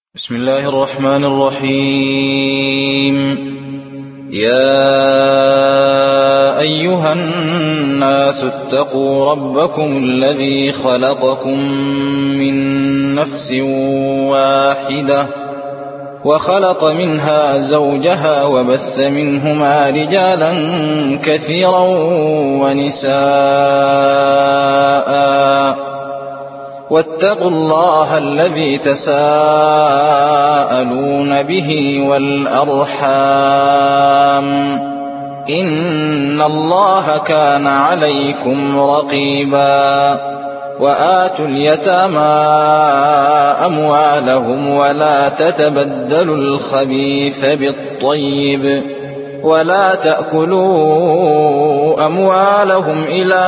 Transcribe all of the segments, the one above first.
بسم الله الرحمن الرحيم. يا أيها الناس اتقوا ربكم الذي خلقكم من نفس واحدة وخلق منها زوجها وبث منهما رجالا كثيرا ونساء واتقوا الله الذي تساءلون به والأرحام إن الله كان عليكم رقيبا. وآتوا اليتامى أموالهم ولا تتبدلوا الخبيث بالطيب ولا تأكلوا أموالهم إلى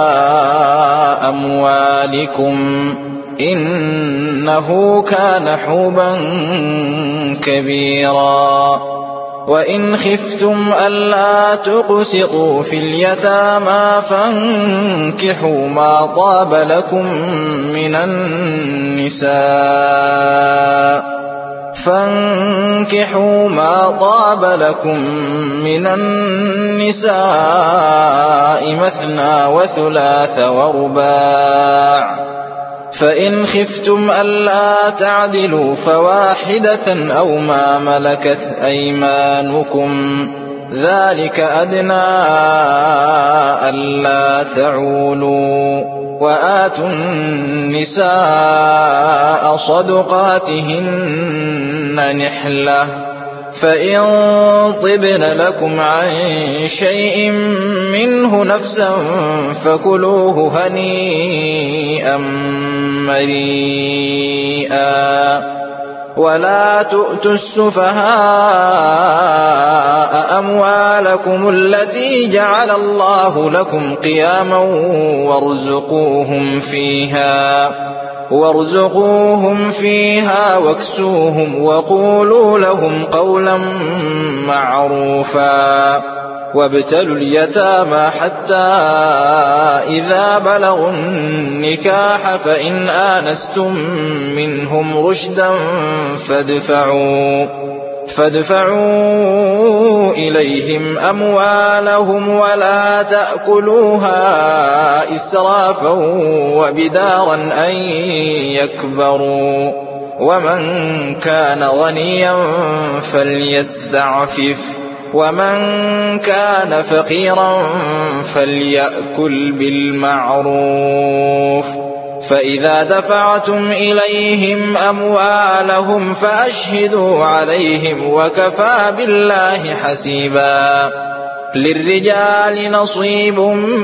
أموالكم إنه كان حوبا كبيرا. وإن خفتم ألا تقسطوا في اليتامى فانكحوا ما طاب لكم من النساء مثنى وثلاث ورباع، فإن خفتم ألا تعدلوا فواحدة أو ما ملكت أيمانكم ذلك أدنى ألا تعولوا. وآتوا النساء صدقاتهن نحلة، فإن طبن لكم عن شيء منه نفسا فكلوه هنيئا مريئا. ولا تؤتوا السفهاء أموالكم التي جعل الله لكم قياما وارزقوهم فيها واكسوهم وقولوا لهم قولا معروفا. وابتلوا اليتامى حتى إذا بلغوا النكاح فإن آنستم منهم رشدا فادفعوا إليهم أموالهم ولا تأكلوها إسرافا وبدارا أن يكبروا. ومن كان غنيا فليستعفف ومن كان فقيرا فليأكل بالمعروف. فإذا دفعتم إليهم أموالهم فأشهدوا عليهم وكفى بالله حسيبا. للرجال نصيب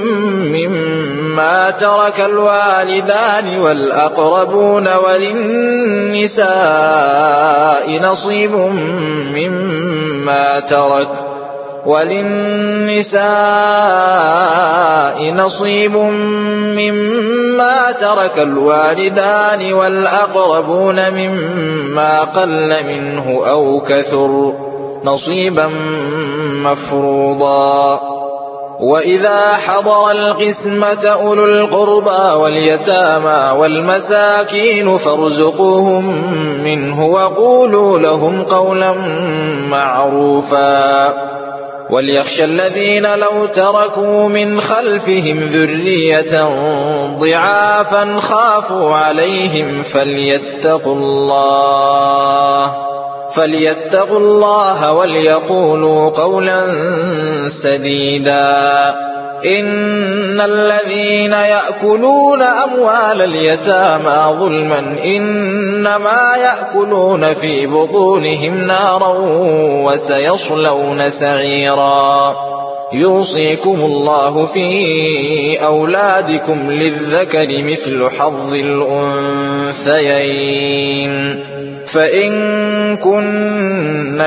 مما ترك الوالدان والأقربون وللنساء نصيب مما ترك الوالدان والأقربون مما قل منه أو كثر نصيبا مفروضا. وإذا حضر القسمة أولو القربى واليتامى والمساكين فارزقوهم منه وقولوا لهم قولا معروفا. وليخشى الذين لو تركوا من خلفهم ذرية ضعافا خافوا عليهم فليتقوا الله وليقولوا قولا سديدا. إن الذين يأكلون أموال اليتامى ظلما إنما يأكلون في بطونهم نارا وسيصلون سعيرا. يوصيكم الله في أولادكم للذكر مثل حظ الأنثيين، فإن كن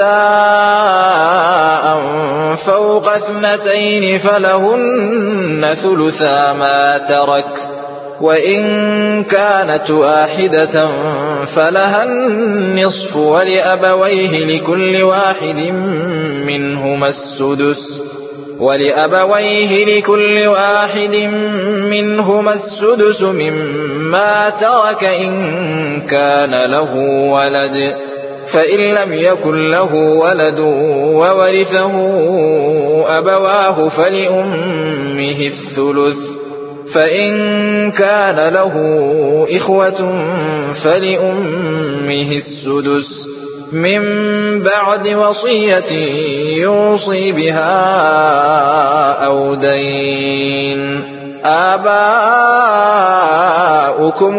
نساء فوق 2 فلهن ثلثا ما ترك، وإن كانت واحدة فلها النصف ولأبويه لكل واحد منهما السدس، ولأبويه لكل واحد منهما السدس مما ترك إن كان له ولد، فإن لم يكن له ولد وورثه أبواه فلأمه الثلث، فإن كان له إخوة فلأمه السدس من بعد وصية يوصي بها أو دين. آباؤكم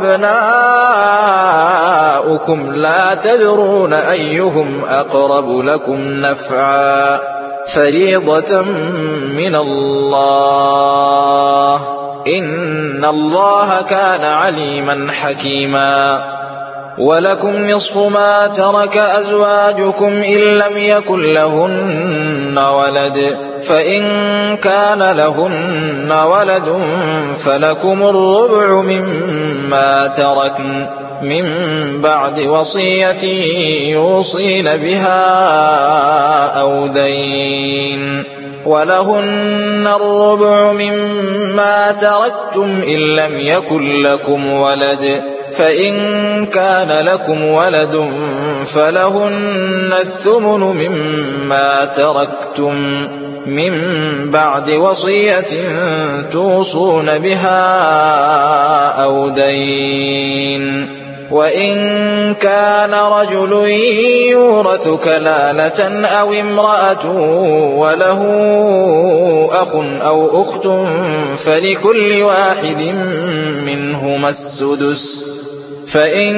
وأبناؤكم لا تدرون أيهم أقرب لكم نفعا، فريضة من الله، إن الله كان عليما حكيما. ولكم نصف ما ترك أزواجكم إن لم يكن لهن ولد، فإن كان لهن ولد فلكم الربع مما تركن من بعد وصية يوصين بها أو دين، ولهن الربع مما تركتم إن لم يكن لكم ولد، فإن كان لكم ولد فلهن الثمن مما تركتم من بعد وصية توصون بها أو دين. وإن كان رجل يورث كلالة أو امرأة وله أخ أو أخت فلكل واحد منهما السدس، فإن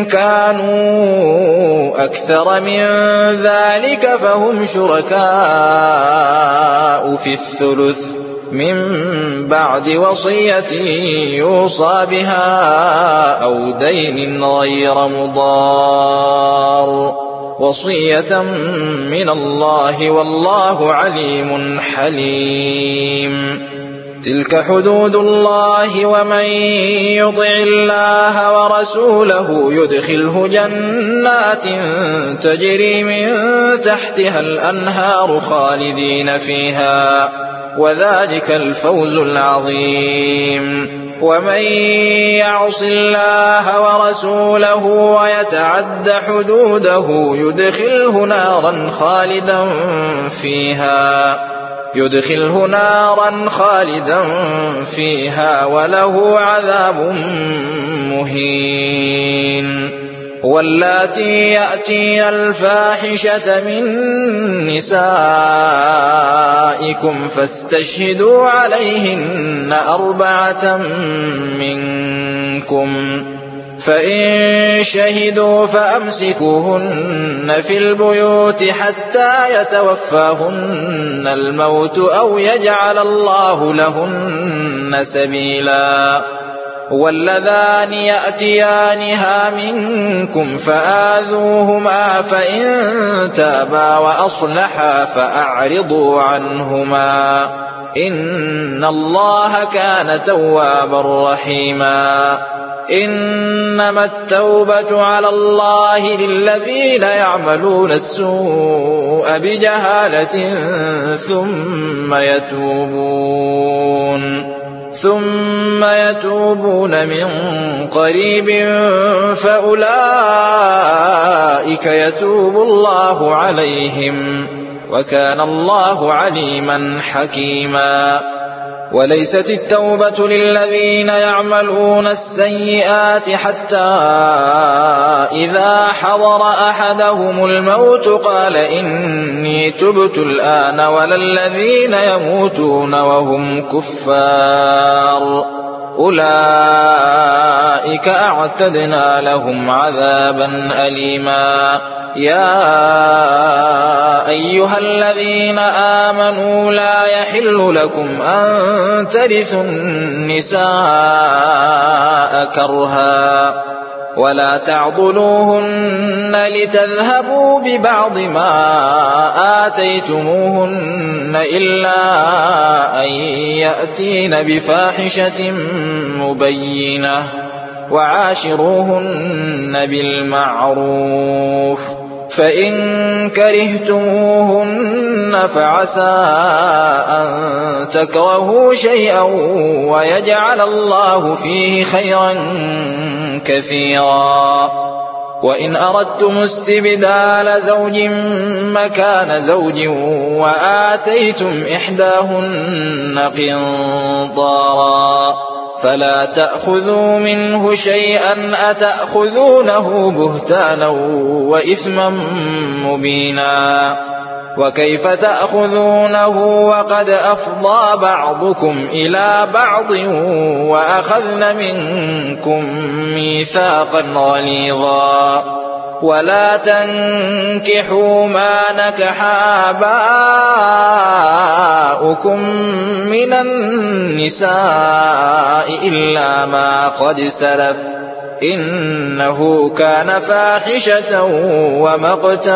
كانوا أكثر من ذلك فهم شركاء في الثلث من بعد وصية يوصى بها أو دين غير مضار، وصية من الله والله عليم حليم. تلك حدود الله، ومن يطع الله ورسوله يدخله جنات تجري من تحتها الأنهار خالدين فيها، وذلك الفوز العظيم. ومن يعص الله ورسوله ويتعد حدوده يدخله نارا خالدا فيها وله عذاب مهين. واللاتي يأتين الفاحشة من نسائكم فاستشهدوا عليهن 4 منكم، فإن شهدوا فأمسكوهن في البيوت حتى يتوفاهن الموت أو يجعل الله لهن سبيلا. واللذان يأتيانها منكم فآذوهما، فإن تابا وأصلحا فأعرضوا عنهما، إن الله كان توابا رحيما. إنما التوبة على الله للذين يعملون السوء بجهالة ثم يتوبون من قريب فأولئك يتوب الله عليهم، وكان الله عليما حكيما. وليست التوبة للذين يعملون السيئات حتى إذا حضر أحدهم الموت قال إني تبت الآن، ولا الذين يموتون وهم كفار، أولئك أعتدنا لهم عذابا أليما. يا أيها الذين آمنوا لا يحل لكم أن ترثوا النساء كرها ولا تعضلوهن لتذهبوا ببعض ما آتيتموهن إلا أن يأتين بفاحشة مبينة، وعاشروهن بالمعروف، فإن كرهتموهن فعسى أن تكرهوا شيئا ويجعل الله فيه خيرا كثيرا. وإن أردتم استبدال زوج مكان زوج وآتيتم إحداهن قنطارا فلا تأخذوا منه شيئا أتأخذونه بهتانا وإثما مبينا. وكيف تأخذونه وقد أفضى بعضكم إلى بعض وأخذن منكم ميثاقا غليظا. ولا تنكحوا ما نكح آباؤكم من النساء إلا ما قد سلف إنه كان فاحشة ومقتا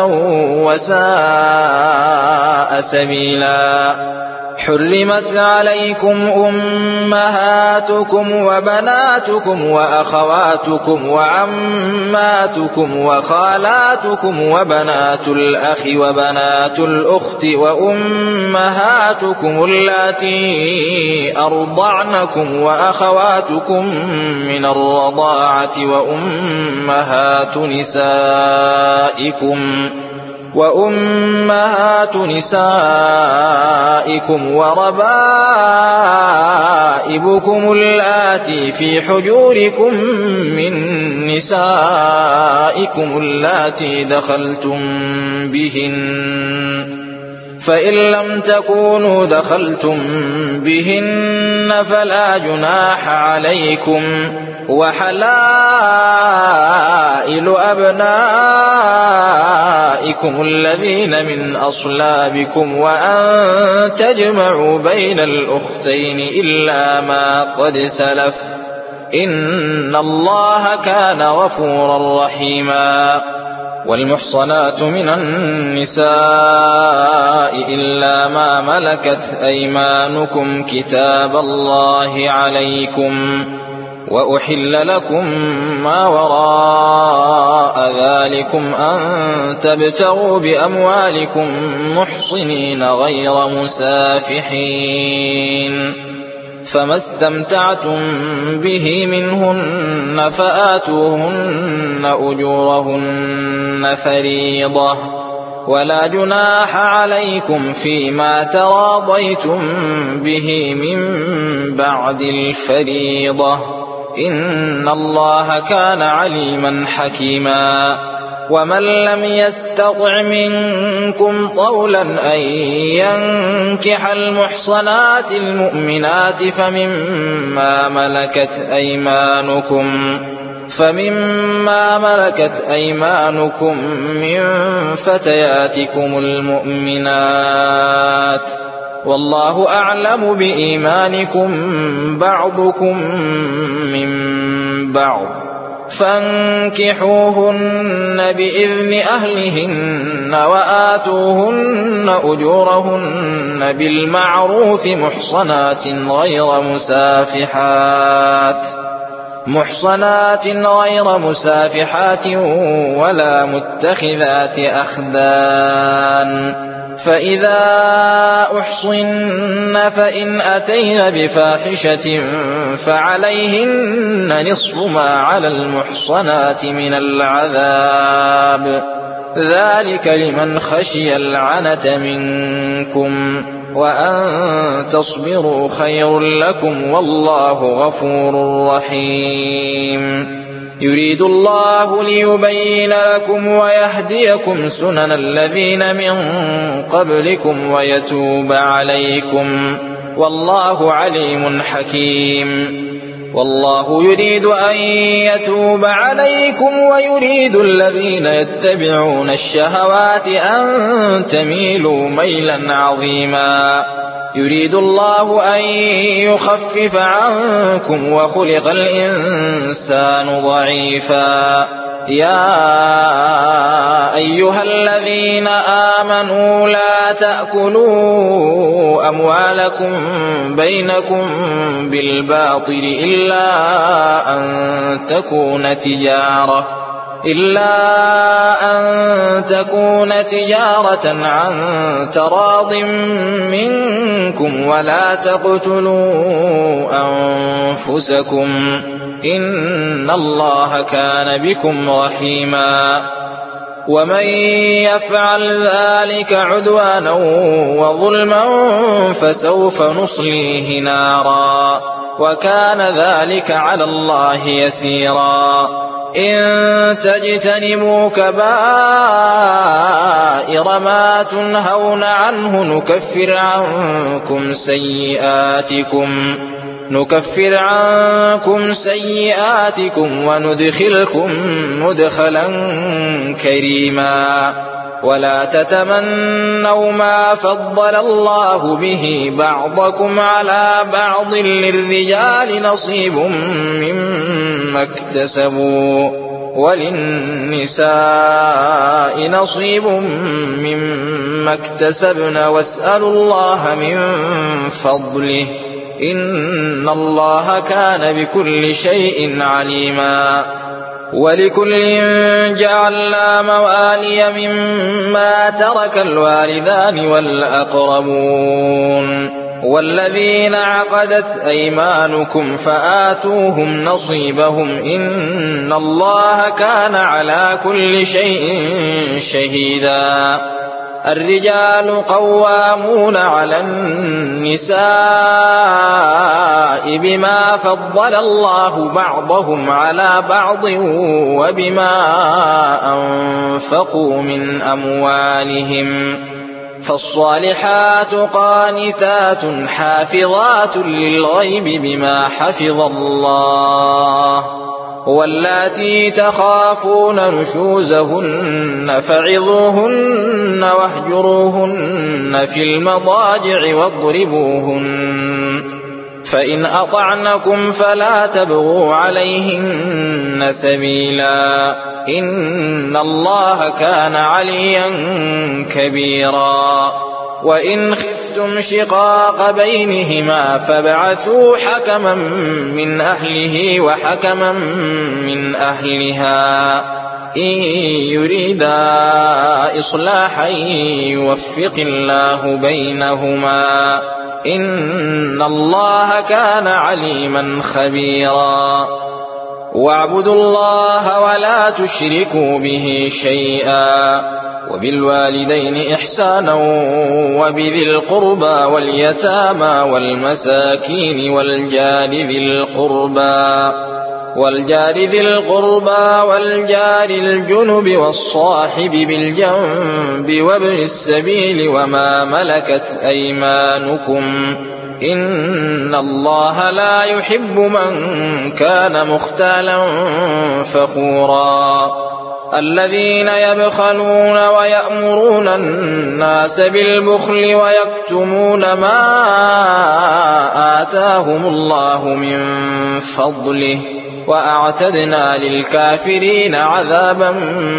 وساء سبيلا. حرمت عليكم أمهاتكم وبناتكم وأخواتكم وعماتكم وخالاتكم وبنات الأخ وبنات الأخت وأمهاتكم اللاتي أرضعنكم وأخواتكم من الرضاعة وأمهات نسائكم وربائبكم اللاتي في حجوركم من نسائكم اللاتي دخلتم بهن فإن لم تكونوا دخلتم بهن فلا جناح عليكم. وحلائل أبنائكم الذين من أصلابكم وأن تجمعوا بين الأختين إلا ما قد سلف إن الله كان غفورا رحيما. والمحصنات من النساء إلا ما ملكت أيمانكم كتاب الله عليكم وأحل لكم ما وراء ذلكم أن تبتغوا بأموالكم محصنين غير مسافحين فما استمتعتم به منهن فآتوهن أجورهن فريضة ولا جناح عليكم فيما تراضيتم به من بعد الفريضة إن الله كان عليما حكيما. ومن لم يستطع منكم طولا أن ينكح المحصنات المؤمنات فمما ملكت أيمانكم من فتياتكم المؤمنات والله أعلم بإيمانكم بعضكم من بعض فانكحوهن بإذن أهلهن وآتوهن أجورهن بالمعروف محصنات غير مسافحات ولا متخذات أخدان. فإذا أحصن فإن أتين بفاحشة فعليهن نصف ما على المحصنات من العذاب ذلك لمن خشي العنة منكم وأن تصبروا خير لكم والله غفور رحيم. يريد الله ليبين لكم ويهديكم سنن الذين من قبلكم ويتوب عليكم والله عليم حكيم. والله يريد أن يتوب عليكم ويريد الذين يتبعون الشهوات أن تميلوا ميلا عظيما. يريد الله أن يخفف عنكم وخلق الإنسان ضعيفا. يا أيها الذين آمنوا لا تأكلوا أموالكم بينكم بالباطل إلا أن إلا أن تكون تجارة عن تراض منكم ولا تقتلوا أنفسكم إن الله كان بكم رحيما ومن يفعل ذلك عدوانا وظلما فسوف نصليه نارا وكان ذلك على الله يسيرا إن تجتنبوا كبائر ما تنهون عنه نكفر عنكم سيئاتكم وندخلكم مدخلا كريما ولا تتمنوا ما فضل الله به بعضكم على بعض للرجال نصيب مما اكتسبوا وللنساء نصيب مما اكتسبن واسألوا الله من فضله إن الله كان بكل شيء عليما ولكل جعلنا موالي مما ترك الوالدان والأقربون والذين عقدت أيمانكم فآتوهم نصيبهم إن الله كان على كل شيء شهيدا الرجال قوامون على النساء بما فضل الله بعضهم على بعض وبما أنفقوا من أموالهم فالصالحات قانتات حافظات للغيب بما حفظ الله واللاتي تخافون نشوزهن فعظوهن واهجروهن في المضاجع واضربوهن فإن أطعنكم فلا تبغوا عليهن سبيلا إن الله كان عليا كبيرا وإن خفتم شقاق بينهما فابعثوا حكما من أهله وحكما من أهلها إن يريدا إصلاحا يوفق الله بينهما إن الله كان عليما خبيرا واعبدوا الله ولا تشركوا به شيئا وبالوالدين إحسانا وبذي القربى واليتامى والمساكين والجار ذي القربى والجار الجنب والصاحب بالجنب وابن السبيل وما ملكت أيمانكم إن الله لا يحب من كان مختالا فخورا الذين يبخلون ويأمرون الناس بالبخل ويكتمون ما آتاهم الله من فضله وأعتدنا للكافرين عذابا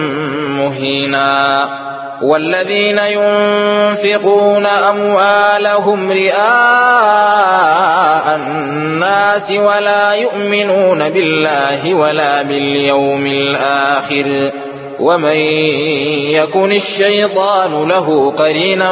مهينا والذين ينفقون أموالهم رئاء الناس ولا يؤمنون بالله ولا باليوم الآخر ومن يكن الشيطان له قرينا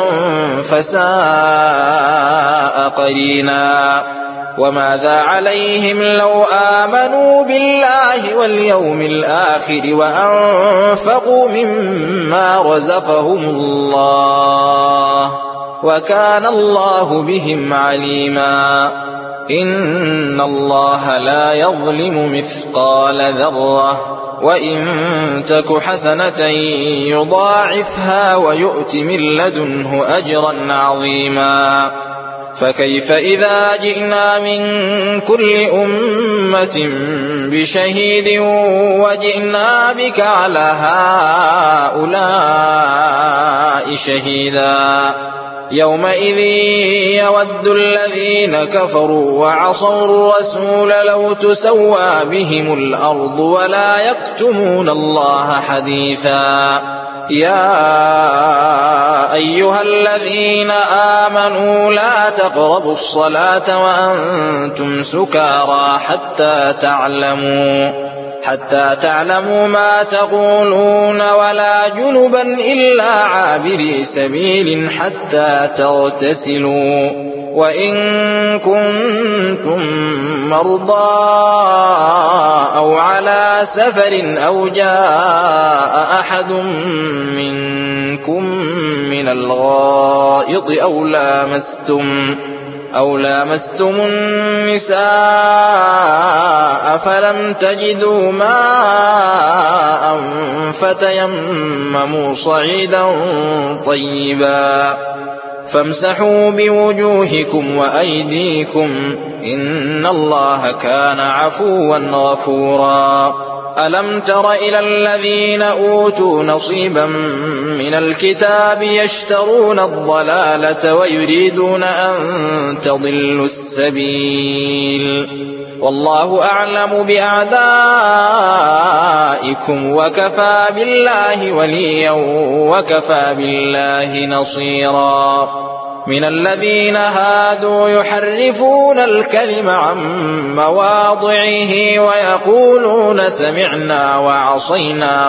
فساء قرينا وماذا عليهم لو آمنوا بالله واليوم الآخر وأنفقوا مما رزقهم الله وكان الله بهم عليما إن الله لا يظلم مثقال ذرة وإن تك حسنة يضاعفها ويؤت من لدنه أجرا عظيما فكيف إذا جئنا من كل أمة بشهيد وجئنا بك على هؤلاء شهيدا يومئذ يود الذين كفروا وعصوا الرسول لو تسوى بهم الأرض ولا يكتمون الله حديثا يا أيها الذين آمنوا لا تقربوا الصلاة وأنتم سكارى حتى تعلموا ما تقولون ولا جنبا إلا عابري سبيل حتى تغتسلوا وإن كنتم مرضى أو على سفر أو جاء أحد منكم من الغائط أو لامستم النساء فلم تجدوا ماء فتيمموا صعيدا طيبا فامسحوا بوجوهكم وأيديكم إن الله كان عفوا غفورا ألم تر إلى الذين أوتوا نصيبا من الكتاب يشترون الضلالة ويريدون أن تضلوا السبيل والله أعلم بأعدائكم وكفى بالله وليا وكفى بالله نصيرا من الذين هادوا يحرفون الكلم عن مواضعه ويقولون سمعنا وعصينا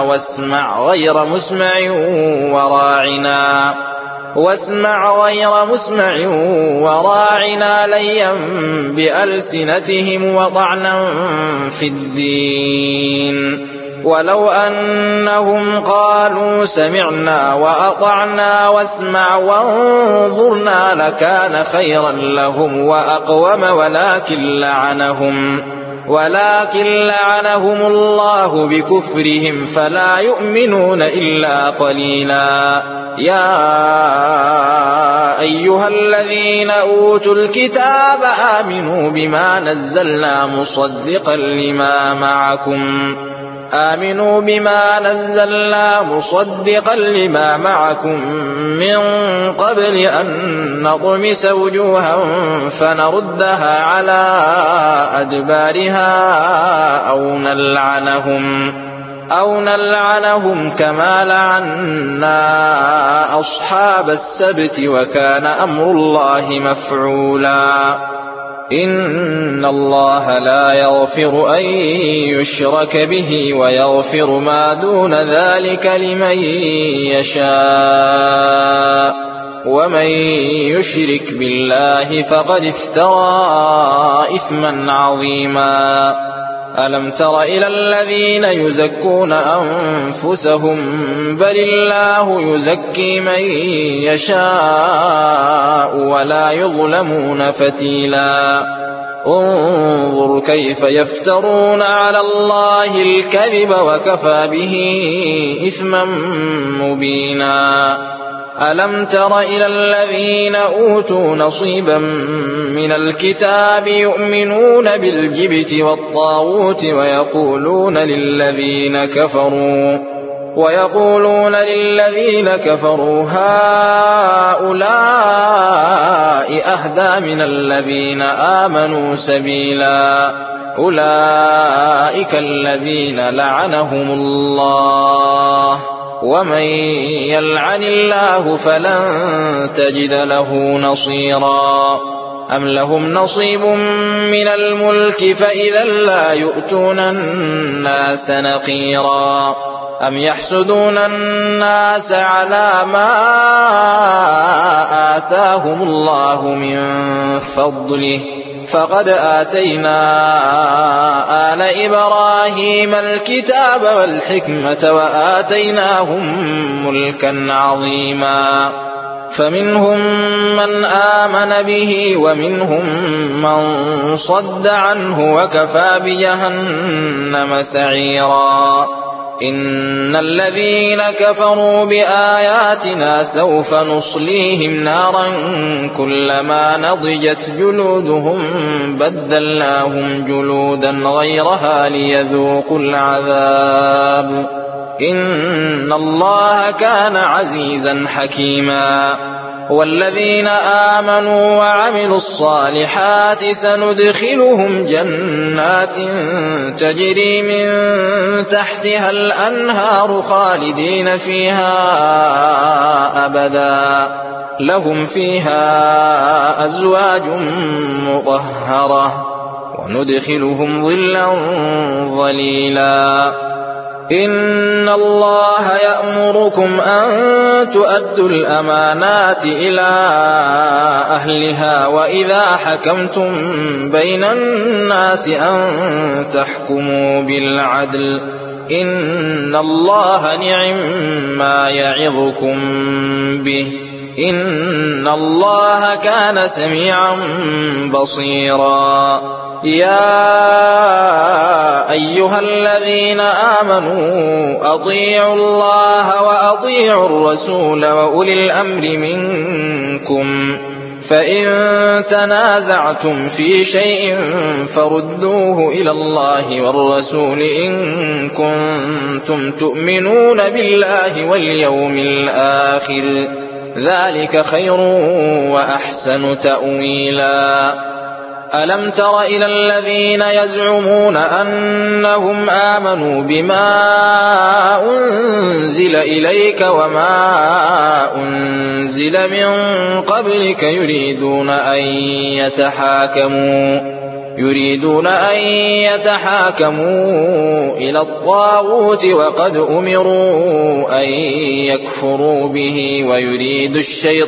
واسمع غير مسمع وراعنا ليا بألسنتهم وطعنا في الدين ولو أنهم قالوا سمعنا وأطعنا واسمع وانظرنا لكان خيرا لهم وأقوم ولكن لعنهم الله بكفرهم فلا يؤمنون إلا قليلا يا أيها الذين أوتوا الكتاب آمنوا بما نزلنا مصدقا لما معكم من قبل أن نطمس وجوها فنردها على أدبارها أو نلعنهم كما لعنا أصحاب السبت وكان أمر الله مفعولا إن الله لا يغفر أن يشرك به ويغفر ما دون ذلك لمن يشاء ومن يشرك بالله فقد افترى إثما عظيما ألم تر إلى الذين يزكون أنفسهم بل الله يزكي من يشاء ولا يظلمون فتيلا انظر كيف يفترون على الله الكذب وكفى به إثما مبينا ألم تر إلى الذين أوتوا نصيبا من الكتاب يؤمنون بالجبت والطاغوت ويقولون للذين كفروا هؤلاء أهدى من الذين آمنوا سبيلا أولئك الذين لعنهم الله ومن يلعن الله فلن تجد له نصيرا أم لهم نصيب من الملك فإذا لا يؤتون الناس نقيرا أم يحسدون الناس على ما آتاهم الله من فضله فقد آتينا آل إبراهيم الكتاب والحكمة وآتيناهم ملكا عظيما فمنهم من آمن به ومنهم من صد عنه وكفى بجهنم سعيرا إن الذين كفروا بآياتنا سوف نصليهم نارا كلما نضجت جلودهم بدلناهم جلودا غيرها ليذوقوا العذاب إن الله كان عزيزا حكيما والذين آمنوا وعملوا الصالحات سندخلهم جنات تجري من تحتها الأنهار خالدين فيها أبدا لهم فيها أزواج مطهرة وندخلهم ظلا ظليلا إن الله يأمركم أن تؤدوا الأمانات إلى أهلها وإذا حكمتم بين الناس أن تحكموا بالعدل إن الله نعم يعظكم به إن الله كان سميعا بصيرا يا أيها الذين آمنوا أطيعوا الله وأطيعوا الرسول وأولي الأمر منكم فإن تنازعتم في شيء فردوه إلى الله والرسول إن كنتم تؤمنون بالله واليوم الآخر ذلك خير وأحسن تأويلا ألم تر إلى الذين يزعمون أنهم آمنوا بما أنزل إليك وما أنزل من قبلك يريدون أن يتحاكموا إلى الطاغوت وقد أمروا أن يكفروا به ويريد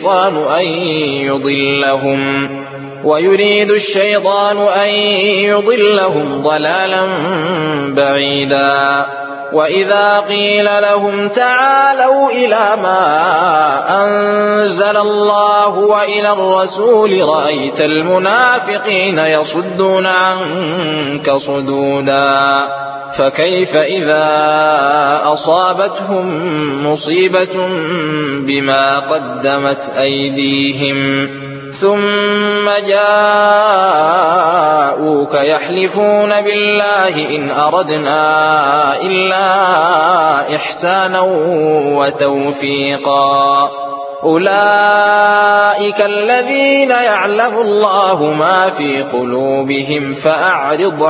الشيطان أن يضلهم ضلالا بعيدا وإذا قيل لهم تعالوا إلى ما أنزل الله وإلى الرسول رأيت المنافقين يصدون عنك صدودا فكيف إذا أصابتهم مصيبة بما قدمت أيديهم ثم جاءوك يحلفون بالله إن أردنا إلا إحسانا وتوفيقا أولئك الذين يعلم الله ما في قلوبهم فأعرض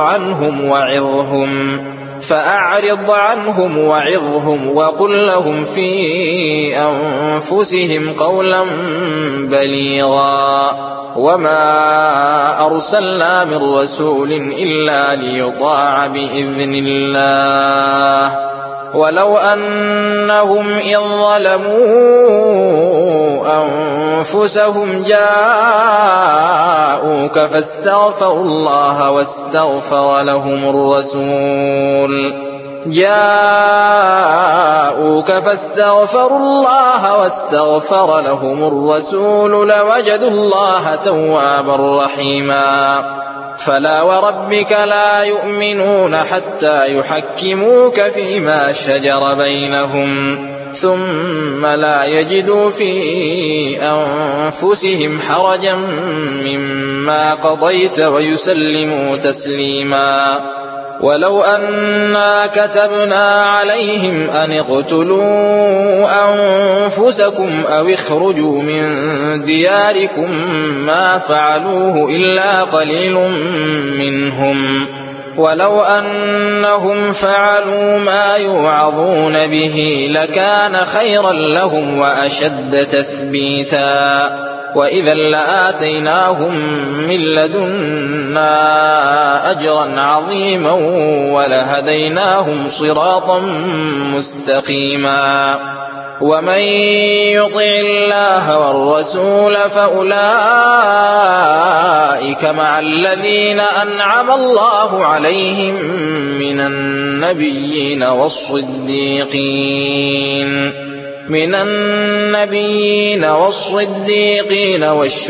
عنهم وعظهم وقل لهم في أنفسهم قولا بليغا وما أرسلنا من رسول إلا ليطاع بإذن الله ولو أنهم إذ ظلموا أنفسهم جاءوك فاستغفروا الله واستغفر لهم الرسول لوجدوا الله توابا رحيما فلا وربك لا يؤمنون حتى يحكموك فيما شجر بينهم ثم لا يجدوا في أنفسهم حرجا مما قضيت ويسلموا تسليما ولو أنا كتبنا عليهم أن اقتلوا أنفسكم أو اخرجوا من دياركم ما فعلوه إلا قليل منهم ولو أنهم فعلوا ما يوعظون به لكان خيرا لهم وأشد تثبيتا وإذا لآتيناهم من لدنا أجرا عظيما ولهديناهم صراطا مستقيما ومن يطع الله والرسول فأولئك مع الذين أنعم الله عليهم من النبيين والصديقين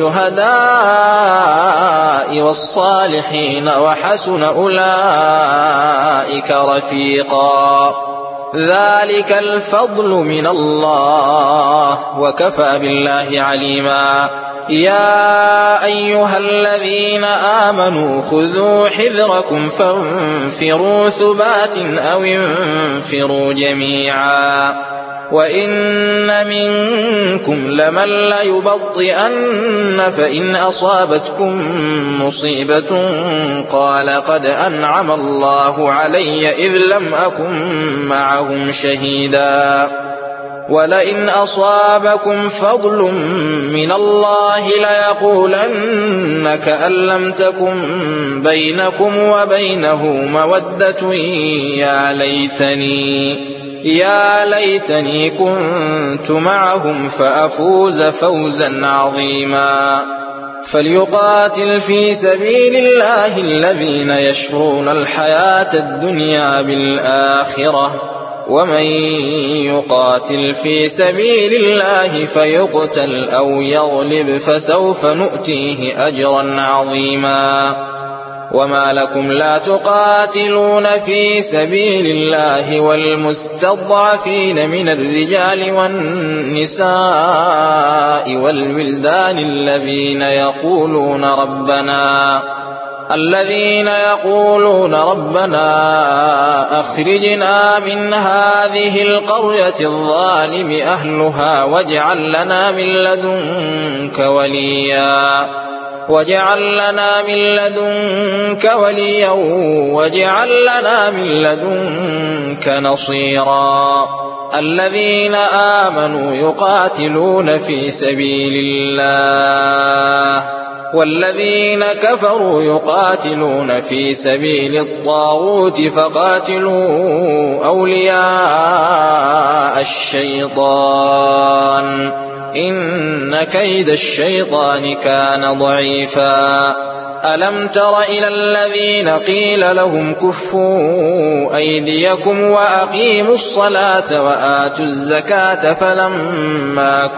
والشهداء والصالحين وحسن أولئك رفيقا ذلك الفضل من الله وكفى بالله عليما يا أيها الذين آمنوا خذوا حذركم فانفروا ثبات أو انفروا جميعا وإن منكم لمن ليبطئن فإن أصابتكم مصيبة قال قد أنعم الله علي إذ لم أكن معهم شهيدا ولئن أصابكم فضل من الله ليقولن كأن لم تكن بينكم وبينه مودة يا ليتني كنت معهم فأفوز فوزا عظيما. فليقاتل في سبيل الله الذين يشرون الحياة الدنيا بالآخرة، ومن يقاتل في سبيل الله فيقتل أو يغلب فسوف نؤتيه أجرا عظيما. وما لكم لا تقاتلون في سبيل الله والمستضعفين من الرجال والنساء والولدان الذين يقولون ربنا أخرجنا من هذه القرية الظالم أهلها واجعل لنا من لدنك نصيرا. الذين آمنوا يقاتلون في سبيل الله والذين كفروا يقاتلون في سبيل الطاغوت فقاتلوا أولياء الشيطان إن كيد الشيطان كان ضعيفا. ألم تر إلى الذين قيل لهم كفوا أيديكم وأقيموا الصلاة وآتوا الزكاة فلما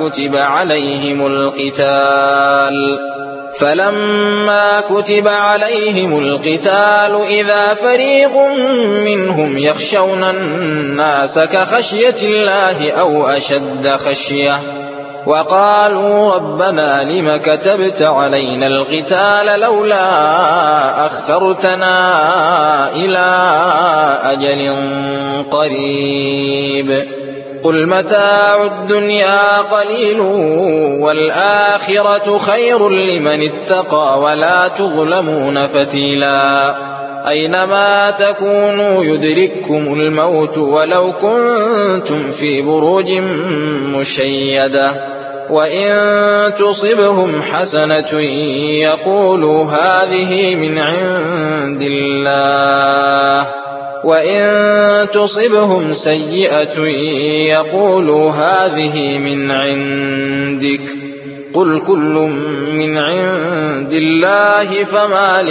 كتب عليهم القتال إذا فريق منهم يخشون الناس كخشية الله أو أشد خشية وقالوا ربنا لم كتبت علينا القتال لولا أخرتنا إلى أجل قريب قل متاع الدنيا قليل والآخرة خير لمن اتقى ولا تظلمون فتيلا. أينما تكونوا يدرككم الموت ولو كنتم في بروج مشيدة وإن تصبهم حسنة يقولوا هذه من عند الله وإن تصبهم سيئة يقولوا هذه من عندك قل كل من عند الله فما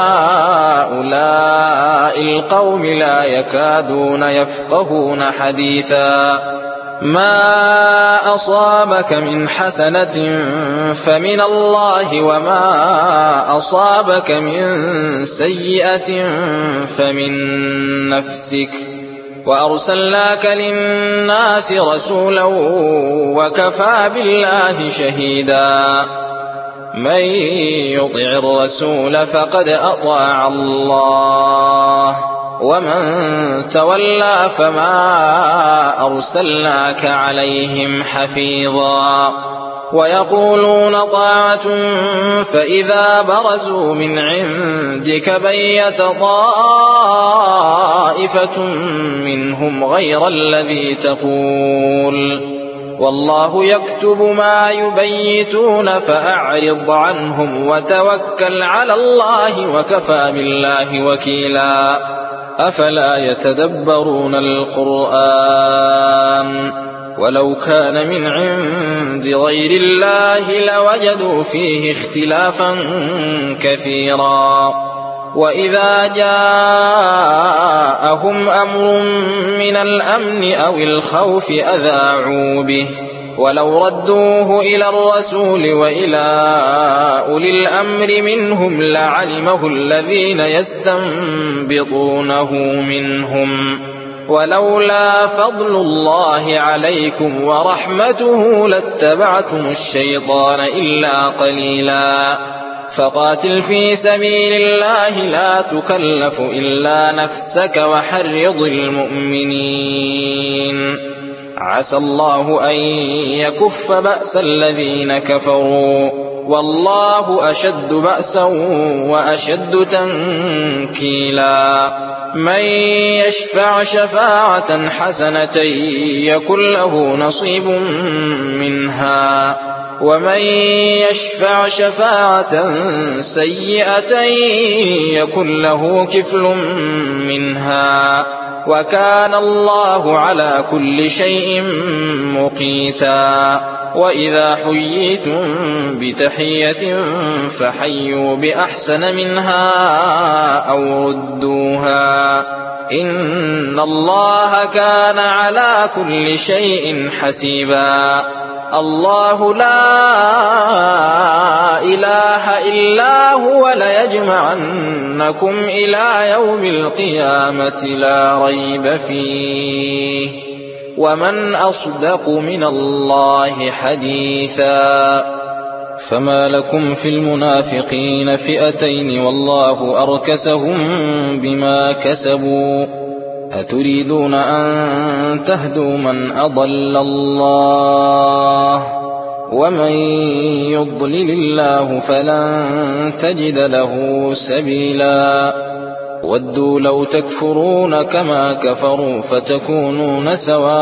لهؤلاء القوم لا يكادون يفقهون حديثا. ما أصابك من حسنة فمن الله وما أصابك من سيئة فمن نفسك وأرسلناك للناس رسولا وكفى بالله شهيدا. من يطع الرسول فقد أطاع الله ومن تولى فما أرسلناك عليهم حفيظا. ويقولون طاعة فإذا برزوا من عندك بيت طائفة منهم غير الذي تقول والله يكتب ما يبيتون فأعرض عنهم وتوكل على الله وكفى بالله وكيلا. أفلا يتدبرون القرآن ولو كان من عند غير الله لوجدوا فيه اختلافا كثيرا. وإذا جاءهم أمر من الأمن أو الخوف أذاعوا به ولو ردوه إلى الرسول وإلى أولي الأمر منهم لعلمه الذين يستنبطونه منهم ولولا فضل الله عليكم ورحمته لاتبعتم الشيطان إلا قليلا. فقاتل في سبيل الله لا تكلف إلا نفسك وحرض المؤمنين عسى الله أن يكف بأس الذين كفروا والله أشد بأسا وأشد تنكيلا. من يشفع شفاعة حسنة يكن له نصيب منها ومن يشفع شفاعة سيئة يكن له كفل منها وكان الله على كل شيء مقيتا. وإذا حييتم بتحية فحيوا بأحسن منها أو ردوها إن الله كان على كل شيء حسيبا. الله لا إله إلا هو ليجمعنكم إلى يوم القيامة لا ريب فيه ومن أصدق من الله حديثا. فما لكم في المنافقين فئتين والله أركسهم بما كسبوا أتريدون أن تهدوا من أضل الله ومن يضلل الله فلن تجد له سبيلا. ودوا لو تكفرون كما كفروا فتكونون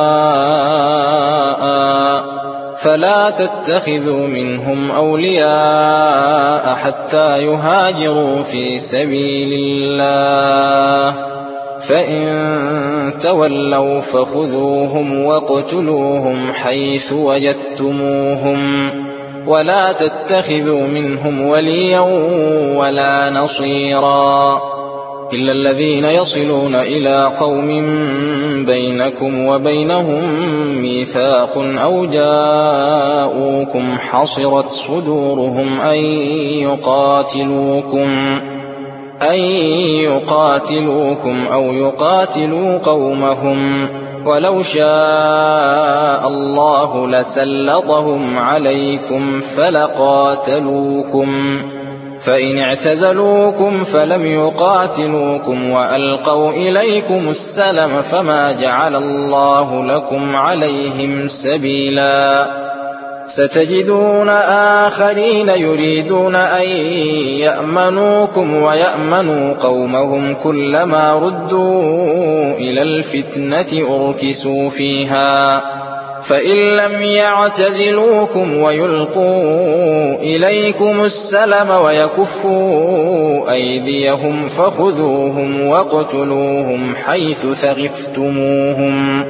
سواء فلا تتخذوا منهم أولياء حتى يهاجروا في سبيل الله فإن تولوا فخذوهم واقتلوهم حيث وجدتموهم ولا تتخذوا منهم وليا ولا نصيرا إلا الذين يصلون إلى قوم بينكم وبينهم ميثاق أو جاءوكم حصرت صدورهم أن يقاتلوكم أو يقاتلوا قومهم ولو شاء الله لسلطهم عليكم فلقاتلوكم فإن اعتزلوكم فلم يقاتلوكم وألقوا إليكم السلم فما جعل الله لكم عليهم سبيلا. ستجدون آخرين يريدون أن يأمنوكم ويأمنوا قومهم كلما ردوا إلى الفتنة أركسوا فيها فإن لم يعتزلوكم ويلقوا إليكم السلم ويكفوا أيديهم فخذوهم واقتلوهم حيث ثقفتموهم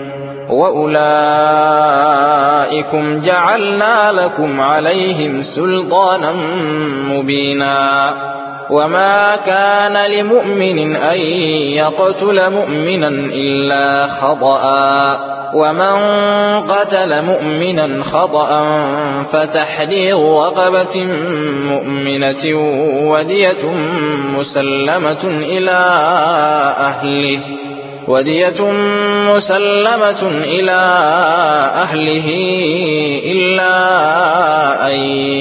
وأولئكم جعلنا لكم عليهم سلطانا مبينا. وما كان لمؤمن أن يقتل مؤمنا إلا خطأ ومن قتل مؤمنا خطأ فتحرير رقبة مؤمنة ودية مسلمة إلى أهله إلا أن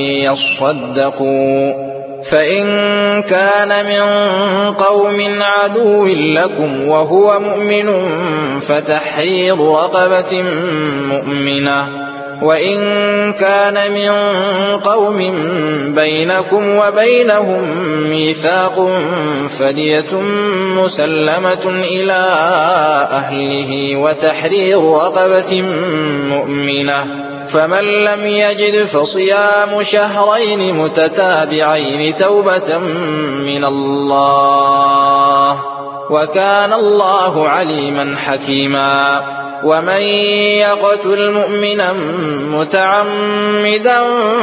يصدقوا فإن كان من قوم عدو لكم وهو مؤمن فتحرير رقبة مؤمنة وإن كان من قوم بينكم وبينهم ميثاق فدية مسلمة إلى أهله وتحرير رقبة مؤمنة فمن لم يجد فصيام شهرين متتابعين توبة من الله وكان الله عليما حكيما. ومن يقتل مؤمنا متعمدا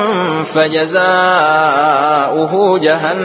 فجزاؤه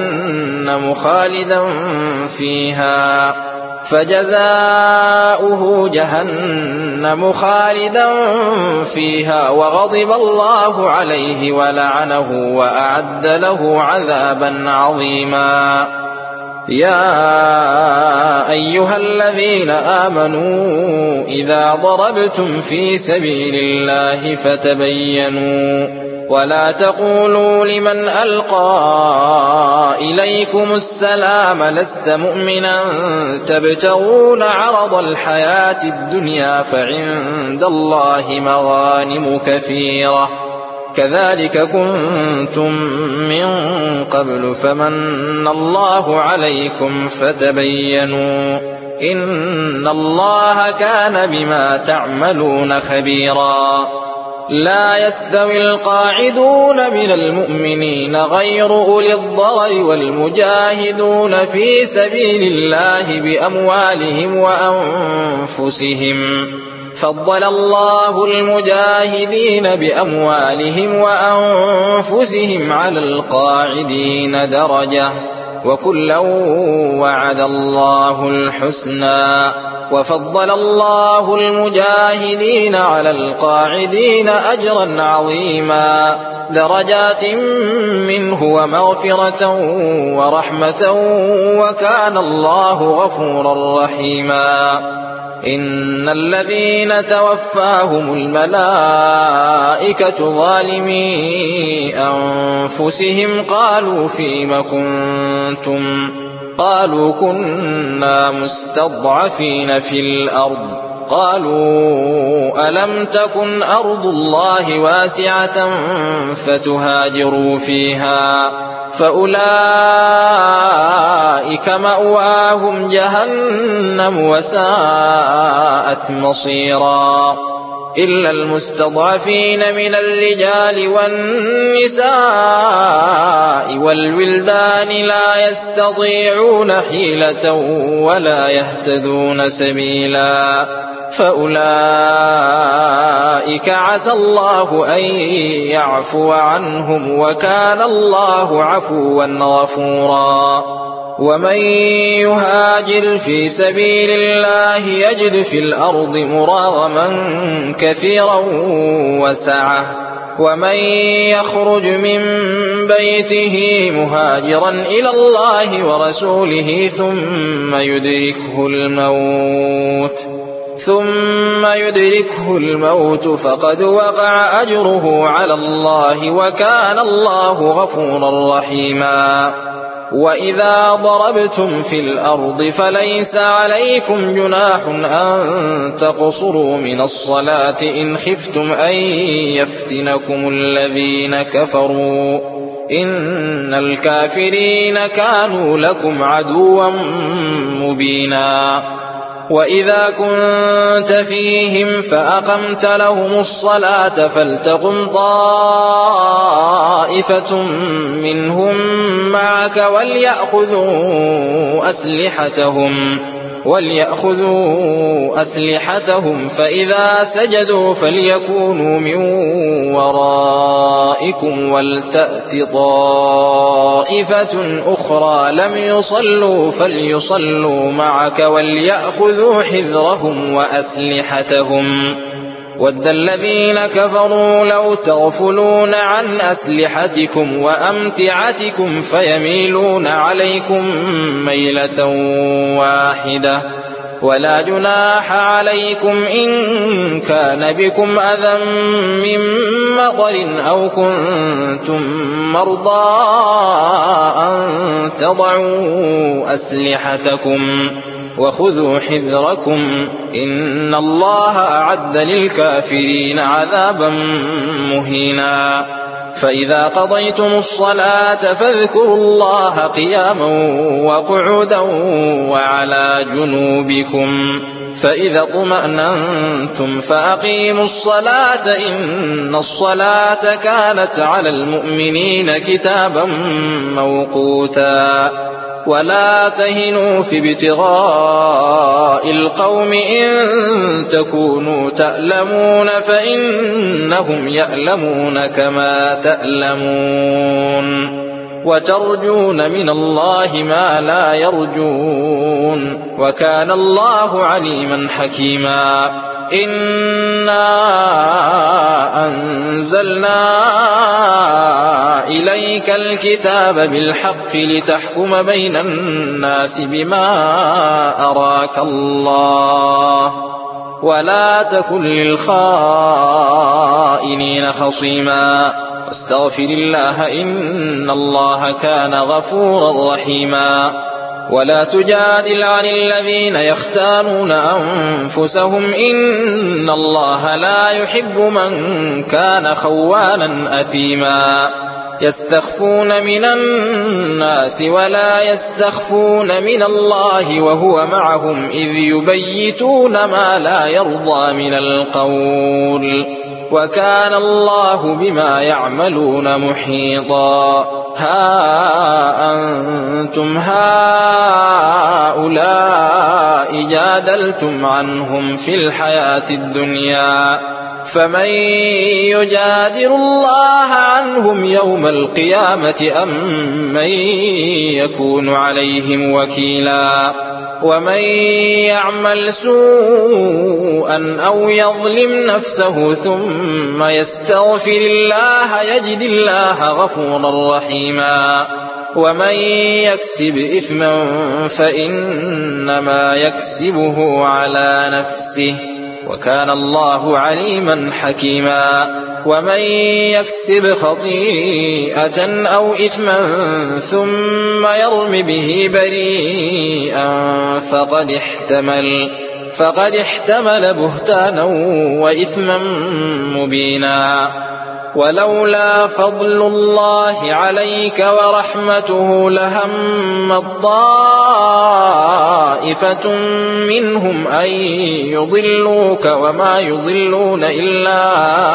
جهنم خالدا فيها وغضب الله عليه ولعنه وأعد له عذابا عظيما. يا أيها الذين آمنوا إذا ضربتم في سبيل الله فتبينوا ولا تقولوا لمن ألقى إليكم السلام لست مؤمنا تبتغون عرض الحياة الدنيا فعند الله مغانم كثيرة كذلك كنتم من قبل فمن الله عليكم فتبينوا إن الله كان بما تعملون خبيرا. لا يستوي القاعدون من المؤمنين غير أولي الضرر والمجاهدون في سبيل الله بأموالهم وأنفسهم. فضل الله المجاهدين بأموالهم وأنفسهم على القاعدين درجة، وكلا وعد الله الحسنى. وفضل الله المجاهدين على القاعدين أجرا عظيما، درجات منه ومغفرة ورحمة، وكان الله غفورا رحيما. إن الذين توفاهم الملائكة ظالمي أنفسهم قالوا فيم كنتم؟ قالوا كنا مستضعفين في الأرض. قالوا ألم تكن أرض الله واسعة فتهاجروا فيها؟ فأولئك مأواهم جهنم وساءت مصيرا. إلا المستضعفين من الرجال والنساء والولدان لا يستطيعون حيلة ولا يهتدون سبيلا، فأولئك عسى الله أن يعفو عنهم، وكان الله عفوا غفورا. ومن يهاجر في سبيل الله يجد في الأرض مراغما كثيرا وسعة، ومن يخرج من بيته مهاجرا إلى الله ورسوله ثم يدركه الموت فقد وقع أجره على الله، وكان الله غفورا رحيما. وإذا ضربتم في الأرض فليس عليكم جناح أن تقصروا من الصلاة إن خفتم أن يفتنكم الذين كفروا، إن الكافرين كانوا لكم عدوا مبينا. وإذا كنت فيهم فأقمت لهم الصلاة فلتقم طائفة منهم معك وليأخذوا أسلحتهم فإذا سجدوا فليكونوا من ورائكم ولتأت طائفة أخرى لم يصلوا فليصلوا معك وليأخذوا حذرهم وأسلحتهم. وَدَّ الَّذِينَ كَفَرُوا لَوْ تَغْفُلُونَ عَنْ أَسْلِحَتِكُمْ وَأَمْتِعَتِكُمْ فَيَمِيلُونَ عَلَيْكُمْ مَيْلَةً وَاحِدَةً. ولا جناح عليكم إن كان بكم أذى من مطر أو كنتم مرضى أن تضعوا أسلحتكم وخذوا حذركم إن الله أعد للكافرين عذابا مهينا. فإذا قضيتم الصلاة فاذكروا الله قياما وقعودا وعلى جنوبكم فإذا اطمأننتم فأقيموا الصلاة إن الصلاة كانت على المؤمنين كتابا موقوتا. ولا تهنوا في ابتغاء القوم إن تكونوا تألمون فإنهم يألمون كما تألمون وترجون من الله ما لا يرجون وكان الله عليما حكيما. إنا أنزلنا إليك الكتاب بالحق لتحكم بين الناس بما أراك الله ولا تكن للخائنين خصيما واستغفر الله إن الله كان غفورا رحيما. ولا تجادل عن الذين يختانون أنفسهم إن الله لا يحب من كان خوانا أثيما. يستخفون من الناس ولا يستخفون من الله وهو معهم إذ يبيتون ما لا يرضى من القول وكان الله بما يعملون محيطا. ها أنتم هؤلاء جادلتم عنهم في الحياة الدنيا فمن يجادل الله عنهم يوم القيامة أم من يكون عليهم وكيلا. ومن يعمل سوءا أو يظلم نفسه ثم يستغفر الله يجد الله غفورا رحيما. ومن يكسب إثما فإنما يكسبه على نفسه وكان الله عليما حكيما. ومن يكسب خطيئة أو إثما ثم يرم به بريئا فقد احتمل بهتانا وإثما مبينا. ولولا فضل الله عليك ورحمته لهم طائفة منهم أن يضلوك وما يضلون إلا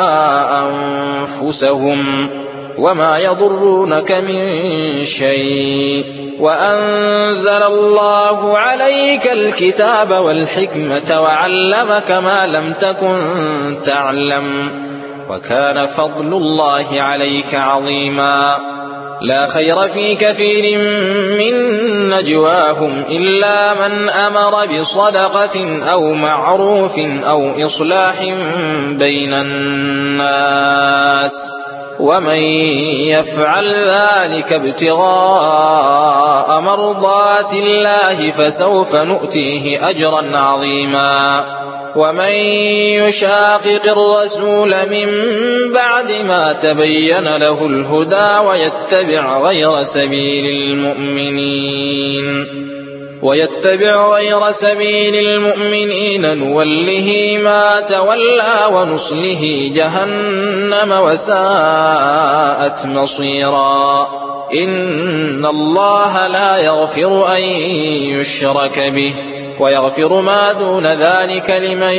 أنفسهم وما يضرونك من شيء وأنزل الله عليك الكتاب والحكمة وعلمك ما لم تكن تعلم وكان فضل الله عليك عظيما. لا خير في كثير من نجواهم إلا من أمر بصدقة أو معروف أو إصلاح بين الناس ومن يفعل ذلك ابتغاء مرضات الله فسوف نؤتيه أجرا عظيما. ومن يشاقق الرسول من بعد ما تبين له الهدى ويتبع غير سبيل المؤمنين نوله ما تولى ونصله جهنم وساءت مصيرا. إن الله لا يغفر أن يشرك به ويغفر ما دون ذلك لمن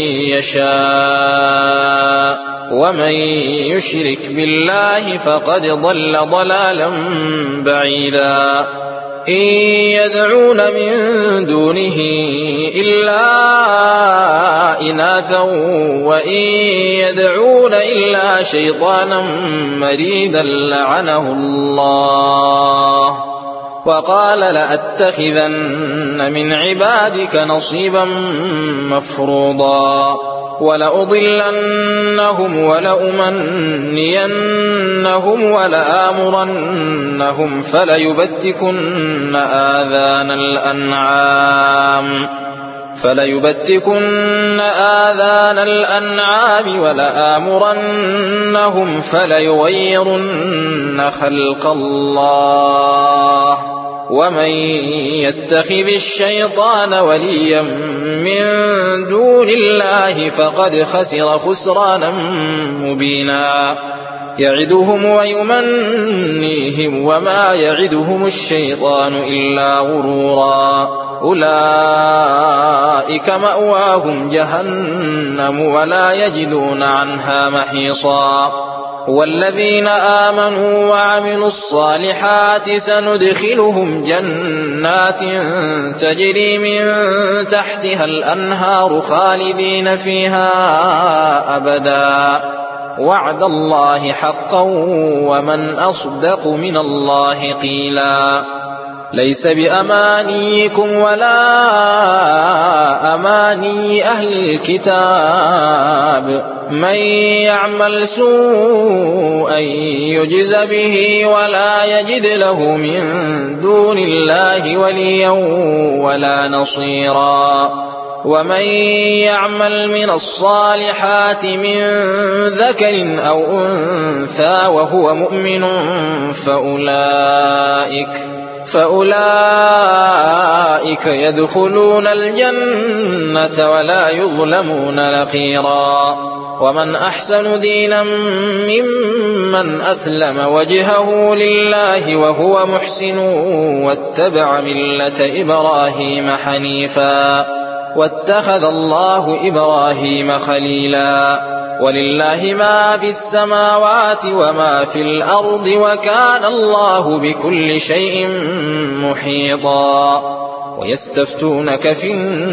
يشاء ومن يشرك بالله فقد ضل ضلالا بعيدا. إن يدعون من دونه إلا إناثا وإن يدعون إلا شيطانا مريدا لعنه الله وقال لأتخذن من عبادك نصيبا مفروضا ولأضلنهم ولأمنينهم ولآمرنهم فليبتكن آذان الأنعام ولآمرنهم فليغيرن خلق الله ومن يتخذ الشيطان وليا من دون الله فقد خسر خسرانا مبينا. يعدهم ويمنيهم وما يعدهم الشيطان إلا غرورا. أولئك مأواهم جهنم ولا يجدون عنها محيصا. والذين آمنوا وعملوا الصالحات سندخلهم جنات تجري من تحتها الأنهار خالدين فيها أبدا وعد الله حقا ومن أصدق من الله قيلا. ليس بأمانيكم ولا أماني أهل الكتاب من يعمل سوءا يجز به ولا يجد له من دون الله وليا ولا نصيرا. ومن يعمل من الصالحات من ذكر أو أنثى وهو مؤمن فأولئك يدخلون الجنة ولا يظلمون نقيرا. ومن أحسن دينا ممن أسلم وجهه لله وهو محسن واتبع ملة إبراهيم حنيفا واتخذ الله إبراهيم خليلا ولله ما في السماوات وما في الأرض وكان الله بكل شيء محيطا ويستفتونك في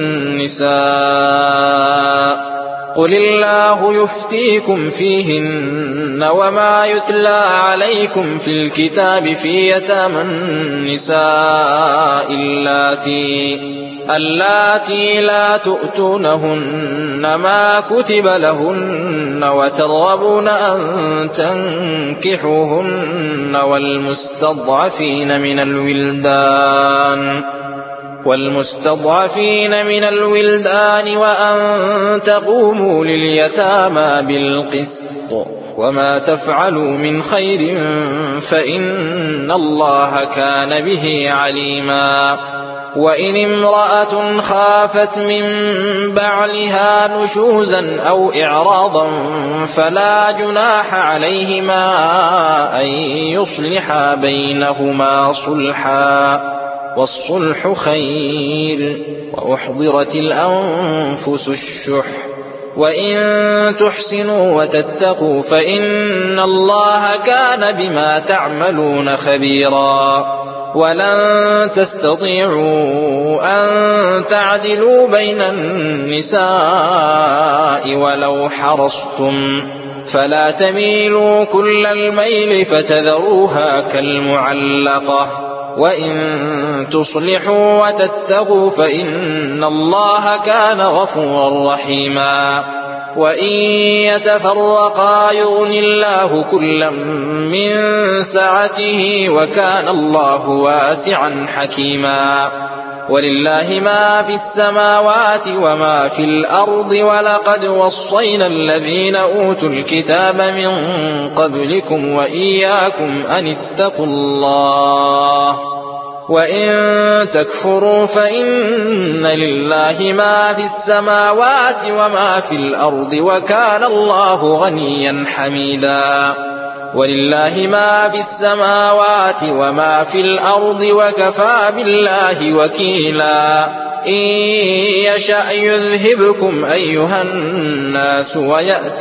النساء قل الله يفتيكم فيهن وما يتلى عليكم في الكتاب في يتامى النساء اللاتي لا تؤتونهن ما كتب لهن وترغبون أن تنكحوهن والمستضعفين من الولدان وأن تقوموا لليتامى بالقسط وما تفعلوا من خير فإن الله كان به عليما وإن امرأة خافت من بعلها نشوزا أو إعراضا فلا جناح عليهما أن يصلحا بينهما صلحا والصلح خير وأحضرت الأنفس الشح وإن تحسنوا وتتقوا فإن الله كان بما تعملون خبيرا ولن تستطيعوا أن تعدلوا بين النساء ولو حرصتم فلا تميلوا كل الميل فتذروها كالمعلقة وإن تصلحوا وتتقوا فإن الله كان غفورا رحيما وإن يتفرقا يغن الله كلا من سعته وكان الله واسعا حكيما ولله ما في السماوات وما في الأرض ولقد وصينا الذين أوتوا الكتاب من قبلكم وإياكم أن اتقوا الله وإن تكفروا فإن لله ما في السماوات وما في الأرض وكان الله غنيا حميدا ولله ما في السماوات وما في الأرض وكفى بالله وكيلا إن يشأ يذهبكم أيها الناس ويأت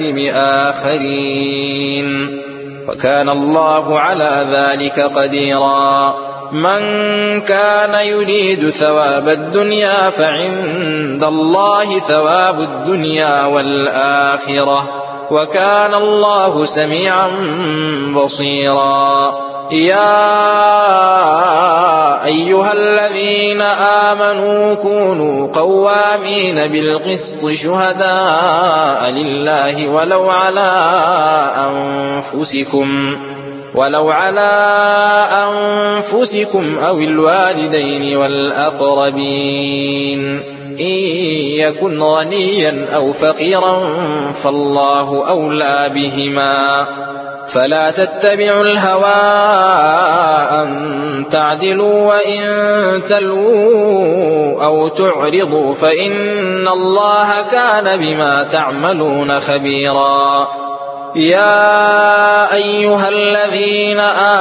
بآخرين وكان الله على ذلك قديرا من كان يريد ثواب الدنيا فعند الله ثواب الدنيا والآخرة وكان الله سميعا بصيرا يا أيها الذين آمنوا كونوا قوامين بالقسط شهداء لله ولو على أنفسكم أو الوالدين والأقربين إن يكن غنيا أو فقيرا فالله أولى بهما فلا تتبعوا الهوى أن تعدلوا وإن تلووا أو تعرضوا فإن الله كان بما تعملون خبيرا يا أيها الذين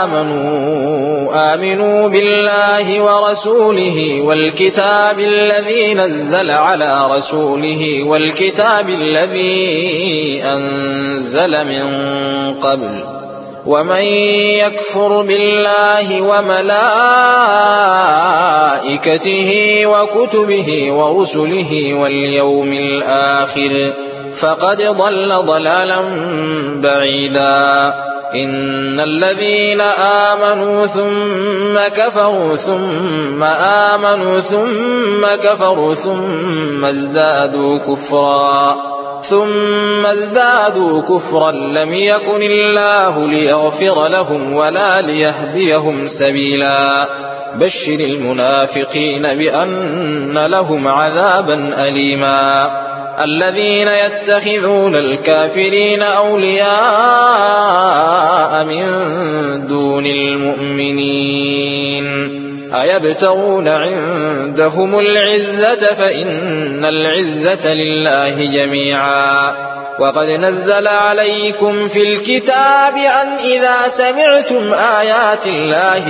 آمنوا بالله ورسوله والكتاب الذي نزل على رسوله والكتاب الذي أنزل من قبل ومن يكفر بالله وملائكته وكتبه ورسله واليوم الآخر فقد ضل ضلالا بعيدا إن الذين آمنوا ثم كفروا ثم آمنوا ثم كفروا ثم ازدادوا كفرا لم يكن الله ليغفر لهم ولا ليهديهم سبيلا بشر المنافقين بأن لهم عذابا أليما الذين يتخذون الكافرين أولياء من دون المؤمنين أيبتغون عندهم العزة فإن العزة لله جميعا وقد نزل عليكم في الكتاب أن إذا سمعتم آيات الله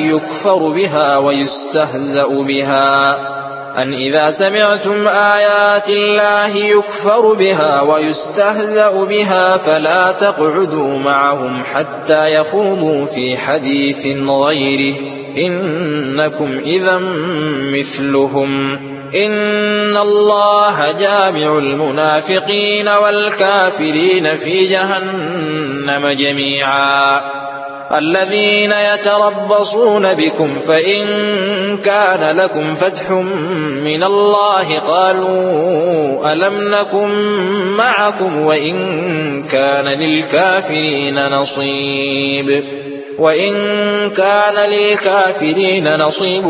يكفر بها ويستهزأ بها فلا تقعدوا معهم حتى يخوضوا في حديث غيره إنكم إذا مثلهم إن الله جامع المنافقين والكافرين في جهنم جميعا الذين يتربصون بكم فإن كان لكم فتح من الله قالوا ألم نكن معكم وإن كان للكافرين نصيب